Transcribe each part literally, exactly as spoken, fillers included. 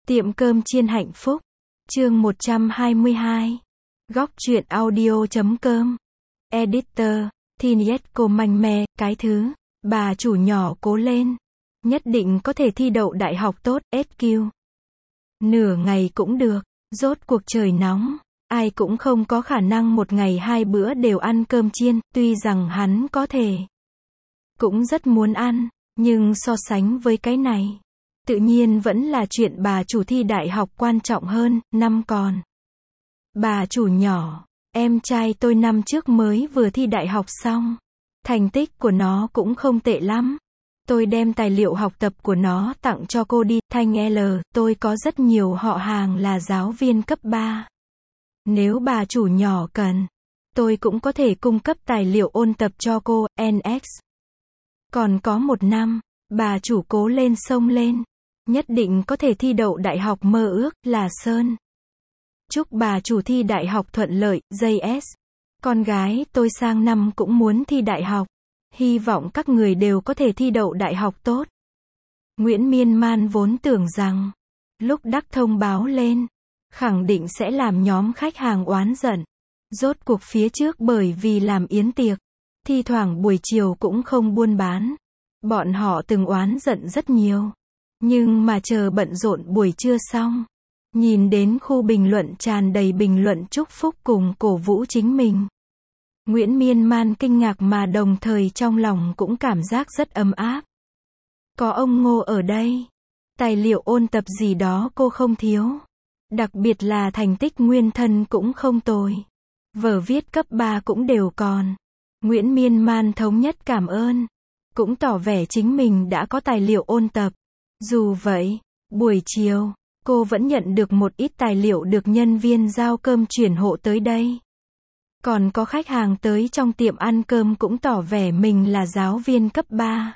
Tiệm cơm chiên hạnh phúc. Chương một trăm hai mươi hai. Góc truyện audio.com. Editor. Thinietco manh me, cái thứ. Bà chủ nhỏ cố lên. Nhất định có thể thi đậu đại học tốt, ét quy. Nửa ngày cũng được. Rốt cuộc trời nóng. Ai cũng không có khả năng một ngày hai bữa đều ăn cơm chiên, tuy rằng hắn có thể. Cũng rất muốn ăn, nhưng so sánh với cái này. Tự nhiên vẫn là chuyện bà chủ thi đại học quan trọng hơn, năm còn. Bà chủ nhỏ, em trai tôi năm trước mới vừa thi đại học xong. Thành tích của nó cũng không tệ lắm. Tôi đem tài liệu học tập của nó tặng cho cô đi, Thanh L, tôi có rất nhiều họ hàng là giáo viên cấp ba. Nếu bà chủ nhỏ cần, tôi cũng có thể cung cấp tài liệu ôn tập cho cô, en ích. Còn có một năm, bà chủ cố lên xông lên. Nhất định có thể thi đậu đại học mơ ước, là Sơn. Chúc bà chủ thi đại học thuận lợi, gi ét. Con gái tôi sang năm cũng muốn thi đại học. Hy vọng các người đều có thể thi đậu đại học tốt. Nguyễn Miên Man vốn tưởng rằng, lúc đắc thông báo lên, khẳng định sẽ làm nhóm khách hàng oán giận. Rốt cuộc phía trước bởi vì làm yến tiệc, thi thoảng buổi chiều cũng không buôn bán. Bọn họ từng oán giận rất nhiều. Nhưng mà chờ bận rộn buổi trưa xong, nhìn đến khu bình luận tràn đầy bình luận chúc phúc cùng cổ vũ chính mình. Nguyễn Miên Man kinh ngạc mà đồng thời trong lòng cũng cảm giác rất ấm áp. Có ông Ngô ở đây. Tài liệu ôn tập gì đó cô không thiếu. Đặc biệt là thành tích nguyên thân cũng không tồi. Vở viết cấp ba cũng đều còn. Nguyễn Miên Man thống nhất cảm ơn. Cũng tỏ vẻ chính mình đã có tài liệu ôn tập. Dù vậy, buổi chiều, cô vẫn nhận được một ít tài liệu được nhân viên giao cơm chuyển hộ tới đây. Còn có khách hàng tới trong tiệm ăn cơm cũng tỏ vẻ mình là giáo viên cấp ba.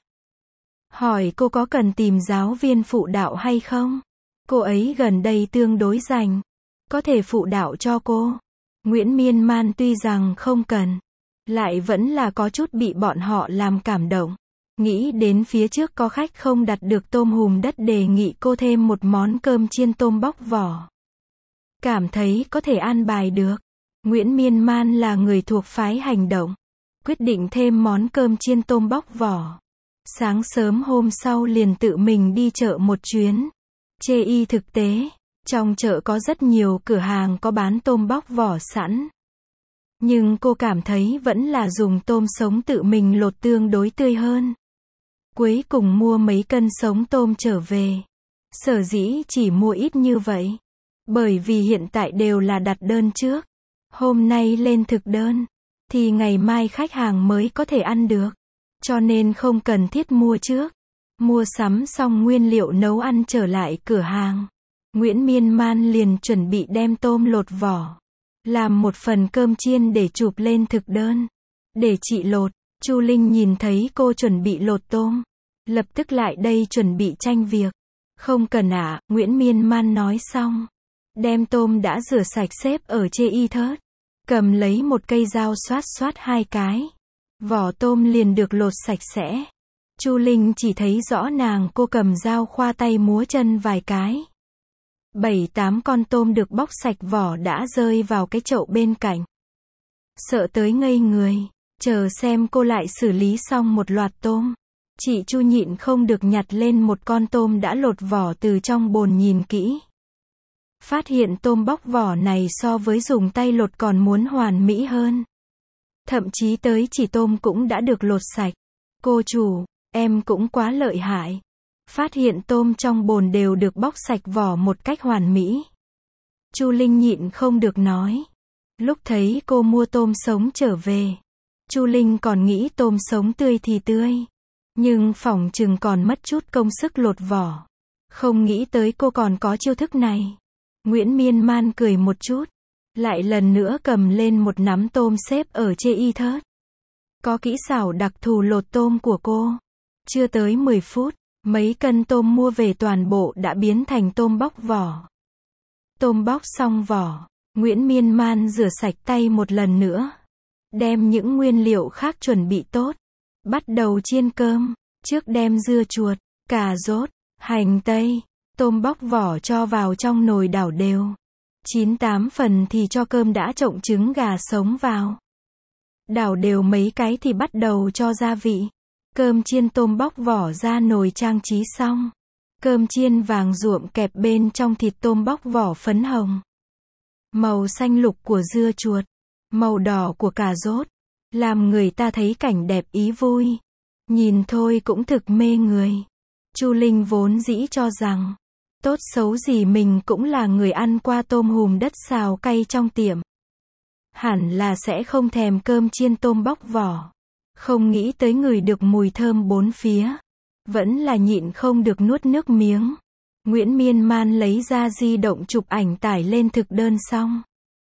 Hỏi cô có cần tìm giáo viên phụ đạo hay không? Cô ấy gần đây tương đối rảnh. Có thể phụ đạo cho cô. Nguyễn Miên Man tuy rằng không cần, lại vẫn là có chút bị bọn họ làm cảm động. Nghĩ đến phía trước có khách không đặt được tôm hùm đất đề nghị cô thêm một món cơm chiên tôm bóc vỏ. Cảm thấy có thể an bài được. Nguyễn Miên Man là người thuộc phái hành động. Quyết định thêm món cơm chiên tôm bóc vỏ. Sáng sớm hôm sau liền tự mình đi chợ một chuyến. Chê y thực tế, trong chợ có rất nhiều cửa hàng có bán tôm bóc vỏ sẵn. Nhưng cô cảm thấy vẫn là dùng tôm sống tự mình lột tương đối tươi hơn. Cuối cùng mua mấy cân sống tôm trở về. Sở dĩ chỉ mua ít như vậy. Bởi vì hiện tại đều là đặt đơn trước. Hôm nay lên thực đơn, thì ngày mai khách hàng mới có thể ăn được. Cho nên không cần thiết mua trước. Mua sắm xong nguyên liệu nấu ăn trở lại cửa hàng. Nguyễn Miên Man liền chuẩn bị đem tôm lột vỏ. Làm một phần cơm chiên để chụp lên thực đơn. Để chị lột. Chu Linh nhìn thấy cô chuẩn bị lột tôm. Lập tức lại đây chuẩn bị tranh việc. Không cần ạ, à, Nguyễn Miên Man nói xong. Đem tôm đã rửa sạch xếp ở chê y thớt. Cầm lấy một cây dao xoát xoát hai cái. Vỏ tôm liền được lột sạch sẽ. Chu Linh chỉ thấy rõ nàng cô cầm dao khoa tay múa chân vài cái. Bảy tám con tôm được bóc sạch vỏ đã rơi vào cái chậu bên cạnh. Sợ tới ngây người. Chờ xem cô lại xử lý xong một loạt tôm. Chị Chu nhịn không được nhặt lên một con tôm đã lột vỏ từ trong bồn nhìn kỹ. Phát hiện tôm bóc vỏ này so với dùng tay lột còn muốn hoàn mỹ hơn. Thậm chí tới chỉ tôm cũng đã được lột sạch. Cô chủ, em cũng quá lợi hại. Phát hiện tôm trong bồn đều được bóc sạch vỏ một cách hoàn mỹ. Chu Linh nhịn không được nói. Lúc thấy cô mua tôm sống trở về, Chu Linh còn nghĩ tôm sống tươi thì tươi. Nhưng phỏng chừng còn mất chút công sức lột vỏ. Không nghĩ tới cô còn có chiêu thức này. Nguyễn Miên Man cười một chút. Lại lần nữa cầm lên một nắm tôm xếp ở chê y thớt. Có kỹ xảo đặc thù lột tôm của cô. Chưa tới mười phút, mấy cân tôm mua về toàn bộ đã biến thành tôm bóc vỏ. Tôm bóc xong vỏ, Nguyễn Miên Man rửa sạch tay một lần nữa. Đem những nguyên liệu khác chuẩn bị tốt. Bắt đầu chiên cơm. Trước đem dưa chuột, cà rốt, hành tây, Tôm bóc vỏ cho vào trong nồi đảo đều. Chín tám phần thì cho cơm đã trộn trứng gà sống vào. Đảo đều mấy cái thì bắt đầu cho gia vị. Cơm chiên tôm bóc vỏ ra nồi trang trí xong. Cơm chiên vàng ruộm kẹp bên trong thịt tôm bóc vỏ phấn hồng. Màu xanh lục của dưa chuột. Màu đỏ của cà rốt. Làm người ta thấy cảnh đẹp ý vui. Nhìn thôi cũng thực mê người. Chu Linh vốn dĩ cho rằng, tốt xấu gì mình cũng là người ăn qua tôm hùm đất xào cay trong tiệm. Hẳn là sẽ không thèm cơm chiên tôm bóc vỏ. Không nghĩ tới ngửi được mùi thơm bốn phía. Vẫn là nhịn không được nuốt nước miếng. Nguyễn Miên Man lấy ra di động chụp ảnh tải lên thực đơn xong.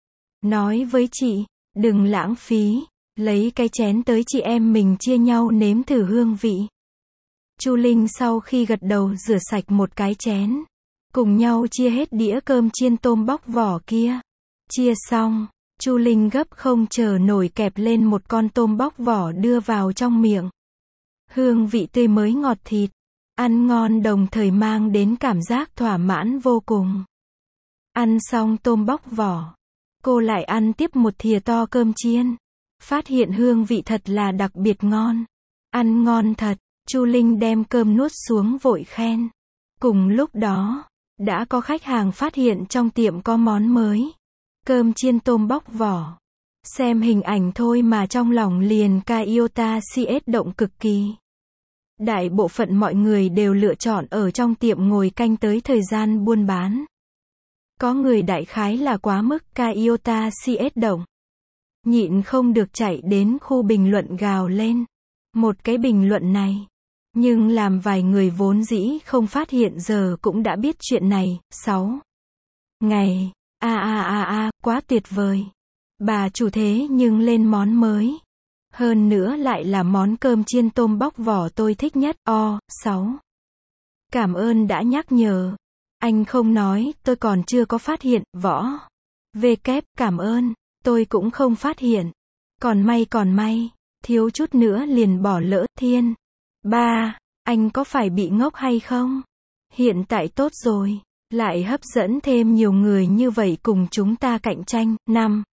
Nói với chị, đừng lãng phí. Lấy cái chén tới chị em mình chia nhau nếm thử hương vị. Chu Linh sau khi gật đầu rửa sạch một cái chén. Cùng nhau chia hết đĩa cơm chiên tôm bóc vỏ kia. Chia xong, Chu Linh gấp không chờ nổi kẹp lên một con tôm bóc vỏ đưa vào trong miệng. Hương vị tươi mới ngọt thịt. Ăn ngon đồng thời mang đến cảm giác thỏa mãn vô cùng. Ăn xong tôm bóc vỏ. Cô lại ăn tiếp một thìa to cơm chiên. Phát hiện hương vị thật là đặc biệt ngon. Ăn ngon thật. Chu Linh đem cơm nuốt xuống vội khen. Cùng lúc đó, đã có khách hàng phát hiện trong tiệm có món mới. Cơm chiên tôm bóc vỏ. Xem hình ảnh thôi mà trong lòng liền Iota xê ét động cực kỳ. Đại bộ phận mọi người đều lựa chọn ở trong tiệm ngồi canh tới thời gian buôn bán. Có người đại khái là quá mức Iota xê ét động. Nhịn không được chạy đến khu bình luận gào lên. Một cái bình luận này. Nhưng làm vài người vốn dĩ không phát hiện giờ cũng đã biết chuyện này. Sáu ngày. A a a a, quá tuyệt vời. Bà chủ thế nhưng lên món mới. Hơn nữa lại là món cơm chiên tôm bóc vỏ tôi thích nhất. O, sáu. Cảm ơn đã nhắc nhở. Anh không nói, tôi còn chưa có phát hiện. Võ. Về kép, cảm ơn. Tôi cũng không phát hiện. Còn may còn may. Thiếu chút nữa liền bỏ lỡ. Thiên. Ba. Anh có phải bị ngốc hay không? Hiện tại tốt rồi. Lại hấp dẫn thêm nhiều người như vậy cùng chúng ta cạnh tranh. Năm.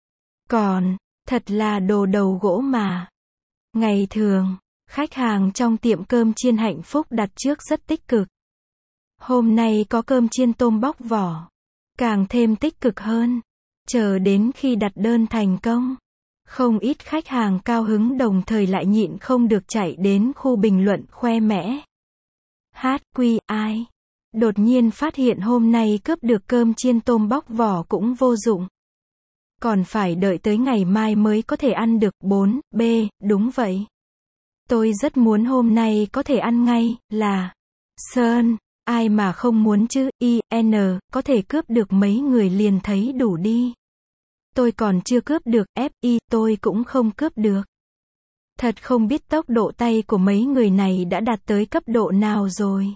Còn, thật là đồ đầu gỗ mà. Ngày thường, khách hàng trong tiệm cơm chiên Hạnh Phúc đặt trước rất tích cực. Hôm nay có cơm chiên tôm bóc vỏ. Càng thêm tích cực hơn. Chờ đến khi đặt đơn thành công. Không ít khách hàng cao hứng đồng thời lại nhịn không được chạy đến khu bình luận khoe mẽ. Hát quy ai. Đột nhiên phát hiện hôm nay cướp được cơm chiên tôm bóc vỏ cũng vô dụng. Còn phải đợi tới ngày mai mới có thể ăn được. Bốn B, đúng vậy. Tôi rất muốn hôm nay có thể ăn ngay, là Sơn, ai mà không muốn chứ. I, N, có thể cướp được mấy người liền thấy đủ đi. Tôi còn chưa cướp được. F, I, tôi cũng không cướp được. Thật không biết tốc độ tay của mấy người này đã đạt tới cấp độ nào rồi.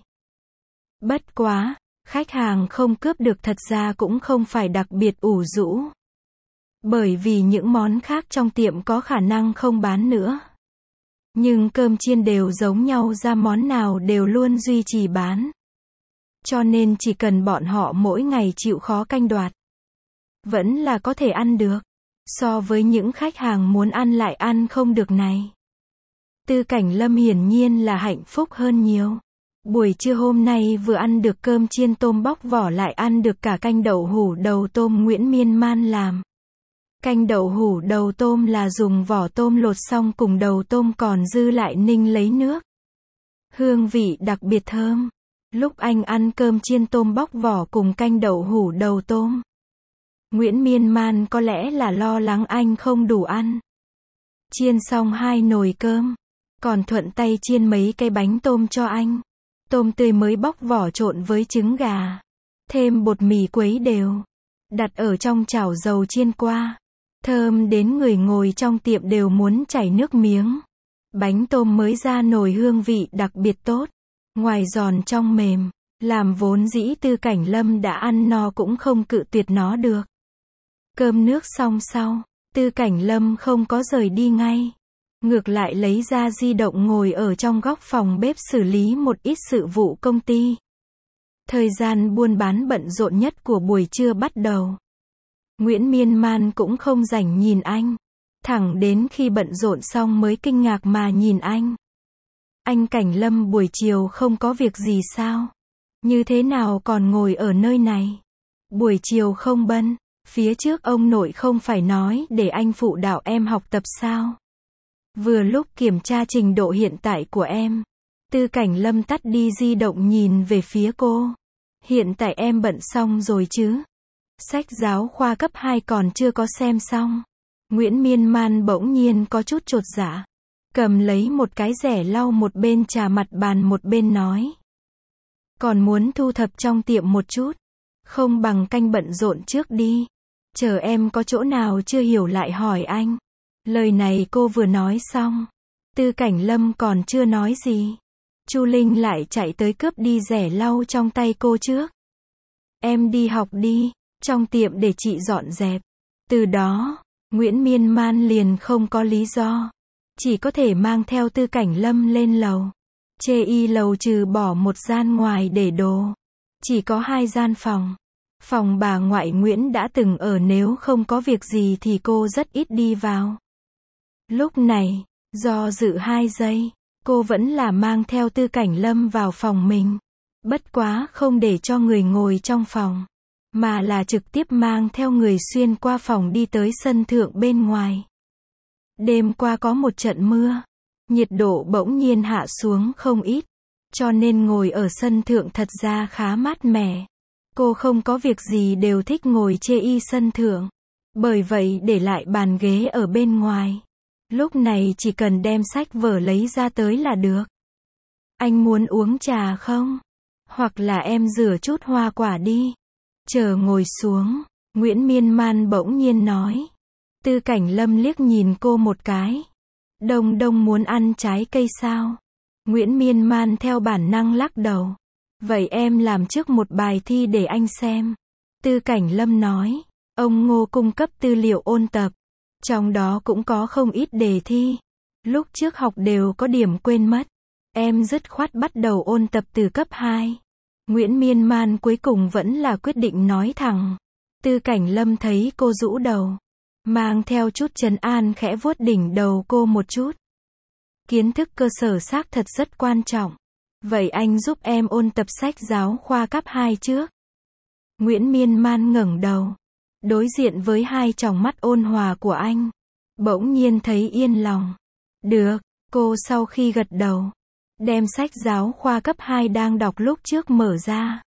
Bất quá, khách hàng không cướp được thật ra cũng không phải đặc biệt ủ rũ. Bởi vì những món khác trong tiệm có khả năng không bán nữa. Nhưng cơm chiên đều giống nhau ra món nào đều luôn duy trì bán. Cho nên chỉ cần bọn họ mỗi ngày chịu khó canh đoạt. Vẫn là có thể ăn được. So với những khách hàng muốn ăn lại ăn không được này. Tư Cảnh Lâm hiển nhiên là hạnh phúc hơn nhiều. Buổi trưa hôm nay vừa ăn được cơm chiên tôm bóc vỏ lại ăn được cả canh đậu hủ đầu tôm Nguyễn Miên Man làm. Canh đậu hủ đầu tôm là dùng vỏ tôm lột xong cùng đầu tôm còn dư lại ninh lấy nước. Hương vị đặc biệt thơm. Lúc anh ăn cơm chiên tôm bóc vỏ cùng canh đậu hủ đầu tôm, Nguyễn Miên Man có lẽ là lo lắng anh không đủ ăn. Chiên xong hai nồi cơm, còn thuận tay chiên mấy cái bánh tôm cho anh. Tôm tươi mới bóc vỏ trộn với trứng gà. Thêm bột mì quấy đều. Đặt ở trong chảo dầu chiên qua. Thơm đến người ngồi trong tiệm đều muốn chảy nước miếng. Bánh tôm mới ra nồi hương vị đặc biệt tốt. Ngoài giòn trong mềm. Làm vốn dĩ Tư Cảnh Lâm đã ăn no cũng không cự tuyệt nó được. Cơm nước xong sau, Tư Cảnh Lâm không có rời đi ngay. Ngược lại lấy ra di động ngồi ở trong góc phòng bếp xử lý một ít sự vụ công ty. Thời gian buôn bán bận rộn nhất của buổi trưa bắt đầu. Nguyễn Miên Man cũng không rảnh nhìn anh. Thẳng đến khi bận rộn xong mới kinh ngạc mà nhìn anh. Anh Cảnh Lâm buổi chiều không có việc gì sao? Như thế nào còn ngồi ở nơi này? Buổi chiều không bận, phía trước ông nội không phải nói để anh phụ đạo em học tập sao? Vừa lúc kiểm tra trình độ hiện tại của em. Tư Cảnh Lâm tắt đi di động nhìn về phía cô. Hiện tại em bận xong rồi chứ? Sách giáo khoa cấp hai còn chưa có xem xong. Nguyễn Miên Man bỗng nhiên có chút chột dạ. Cầm lấy một cái rẻ lau một bên chà mặt bàn một bên nói. Còn muốn thu thập trong tiệm một chút. Không bằng canh bận rộn trước đi. Chờ em có chỗ nào chưa hiểu lại hỏi anh. Lời này cô vừa nói xong. Tư Cảnh Lâm còn chưa nói gì. Chu Linh lại chạy tới cướp đi rẻ lau trong tay cô trước. Em đi học đi, trong tiệm để chị dọn dẹp. Từ đó, Nguyễn Miên Man liền không có lý do. Chỉ có thể mang theo Tư Cảnh Lâm lên lầu. Chê y lầu trừ bỏ một gian ngoài để đồ. Chỉ có hai gian phòng. Phòng bà ngoại Nguyễn đã từng ở, nếu không có việc gì thì cô rất ít đi vào. Lúc này, do dự hai giây, cô vẫn là mang theo Tư Cảnh Lâm vào phòng mình. Bất quá không để cho người ngồi trong phòng, mà là trực tiếp mang theo người xuyên qua phòng đi tới sân thượng bên ngoài. Đêm qua có một trận mưa, nhiệt độ bỗng nhiên hạ xuống không ít, cho nên ngồi ở sân thượng thật ra khá mát mẻ. Cô không có việc gì đều thích ngồi chê y sân thượng, bởi vậy để lại bàn ghế ở bên ngoài. Lúc này chỉ cần đem sách vở lấy ra tới là được. Anh muốn uống trà không? Hoặc là em rửa chút hoa quả đi. Chờ ngồi xuống, Nguyễn Miên Man bỗng nhiên nói. Tư Cảnh Lâm liếc nhìn cô một cái. Đông Đông muốn ăn trái cây sao? Nguyễn Miên Man theo bản năng lắc đầu. Vậy em làm trước một bài thi để anh xem. Tư Cảnh Lâm nói. Ông Ngô cung cấp tư liệu ôn tập. Trong đó cũng có không ít đề thi. Lúc trước học đều có điểm quên mất. Em dứt khoát bắt đầu ôn tập từ cấp hai. Nguyễn Miên Man cuối cùng vẫn là quyết định nói thẳng. Tư Cảnh Lâm thấy cô rũ đầu, mang theo chút trấn an khẽ vuốt đỉnh đầu cô một chút. Kiến thức cơ sở xác thật rất quan trọng. Vậy anh giúp em ôn tập sách giáo khoa cấp hai trước. Nguyễn Miên Man ngẩng đầu, đối diện với hai tròng mắt ôn hòa của anh. Bỗng nhiên thấy yên lòng. Được, cô sau khi gật đầu, đem sách giáo khoa cấp hai đang đọc lúc trước mở ra.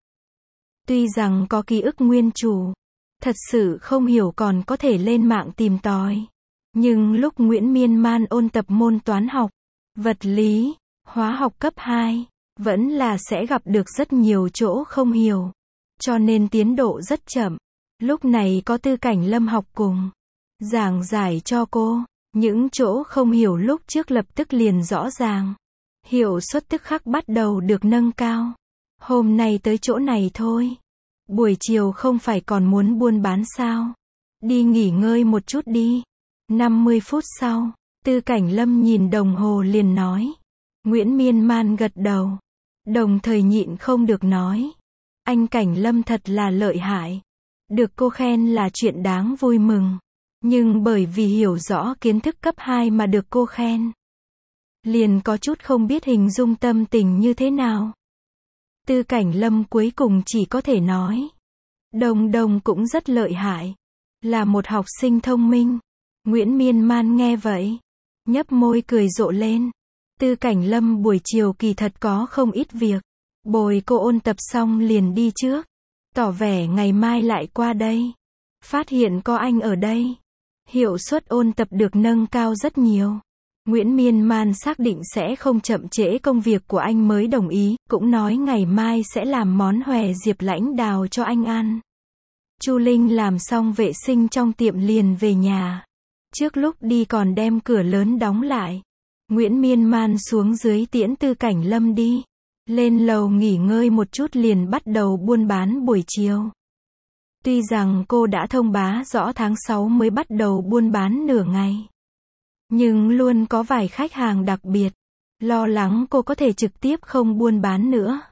Tuy rằng có ký ức nguyên chủ, thật sự không hiểu còn có thể lên mạng tìm tòi. Nhưng lúc Nguyễn Miên Man ôn tập môn toán học, vật lý, hóa học cấp hai, vẫn là sẽ gặp được rất nhiều chỗ không hiểu. Cho nên tiến độ rất chậm. Lúc này có Tư Cảnh Lâm học cùng, giảng giải cho cô. Những chỗ không hiểu lúc trước lập tức liền rõ ràng. Hiệu suất tức khắc bắt đầu được nâng cao. Hôm nay tới chỗ này thôi. Buổi chiều không phải còn muốn buôn bán sao? Đi nghỉ ngơi một chút đi. năm mươi phút sau, Tư Cảnh Lâm nhìn đồng hồ liền nói. Nguyễn Miên Man gật đầu. Đồng thời nhịn không được nói. Anh Cảnh Lâm thật là lợi hại. Được cô khen là chuyện đáng vui mừng. Nhưng bởi vì hiểu rõ kiến thức cấp hai mà được cô khen, liền có chút không biết hình dung tâm tình như thế nào. Tư Cảnh Lâm cuối cùng chỉ có thể nói. Đồng Đồng cũng rất lợi hại. Là một học sinh thông minh. Nguyễn Miên Man nghe vậy, nhấp môi cười rộ lên. Tư Cảnh Lâm buổi chiều kỳ thật có không ít việc. Bồi cô ôn tập xong liền đi trước. Tỏ vẻ ngày mai lại qua đây. Phát hiện có anh ở đây, hiệu suất ôn tập được nâng cao rất nhiều. Nguyễn Miên Man xác định sẽ không chậm trễ công việc của anh mới đồng ý, cũng nói ngày mai sẽ làm món hòe diệp lãnh đào cho anh ăn. Chu Linh làm xong vệ sinh trong tiệm liền về nhà. Trước lúc đi còn đem cửa lớn đóng lại. Nguyễn Miên Man xuống dưới tiễn Tư Cảnh Lâm đi. Lên lầu nghỉ ngơi một chút liền bắt đầu buôn bán buổi chiều. Tuy rằng cô đã thông bá rõ tháng sáu mới bắt đầu buôn bán nửa ngày, nhưng luôn có vài khách hàng đặc biệt lo lắng cô có thể trực tiếp không buôn bán nữa.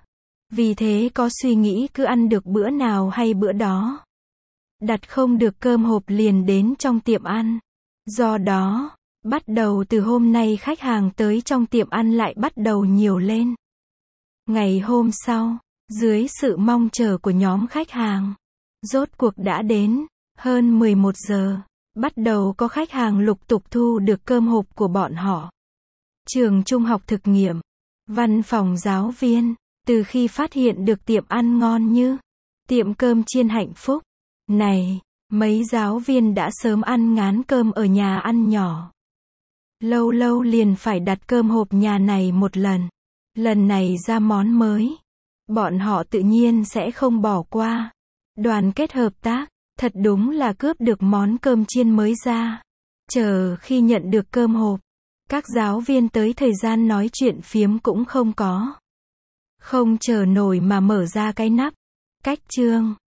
Vì thế có suy nghĩ cứ ăn được bữa nào hay bữa đó. Đặt không được cơm hộp liền đến trong tiệm ăn. Do đó, bắt đầu từ hôm nay khách hàng tới trong tiệm ăn lại bắt đầu nhiều lên. Ngày hôm sau, dưới sự mong chờ của nhóm khách hàng, rốt cuộc đã đến, hơn mười một giờ, bắt đầu có khách hàng lục tục thu được cơm hộp của bọn họ. Trường trung học thực nghiệm, văn phòng giáo viên, từ khi phát hiện được tiệm ăn ngon như tiệm cơm chiên Hạnh Phúc này, mấy giáo viên đã sớm ăn ngán cơm ở nhà ăn nhỏ. Lâu lâu liền phải đặt cơm hộp nhà này một lần. Lần này ra món mới, bọn họ tự nhiên sẽ không bỏ qua. Đoàn kết hợp tác, thật đúng là cướp được món cơm chiên mới ra. Chờ khi nhận được cơm hộp, các giáo viên tới thời gian nói chuyện phiếm cũng không có. Không chờ nổi mà mở ra cái nắp. Cách chương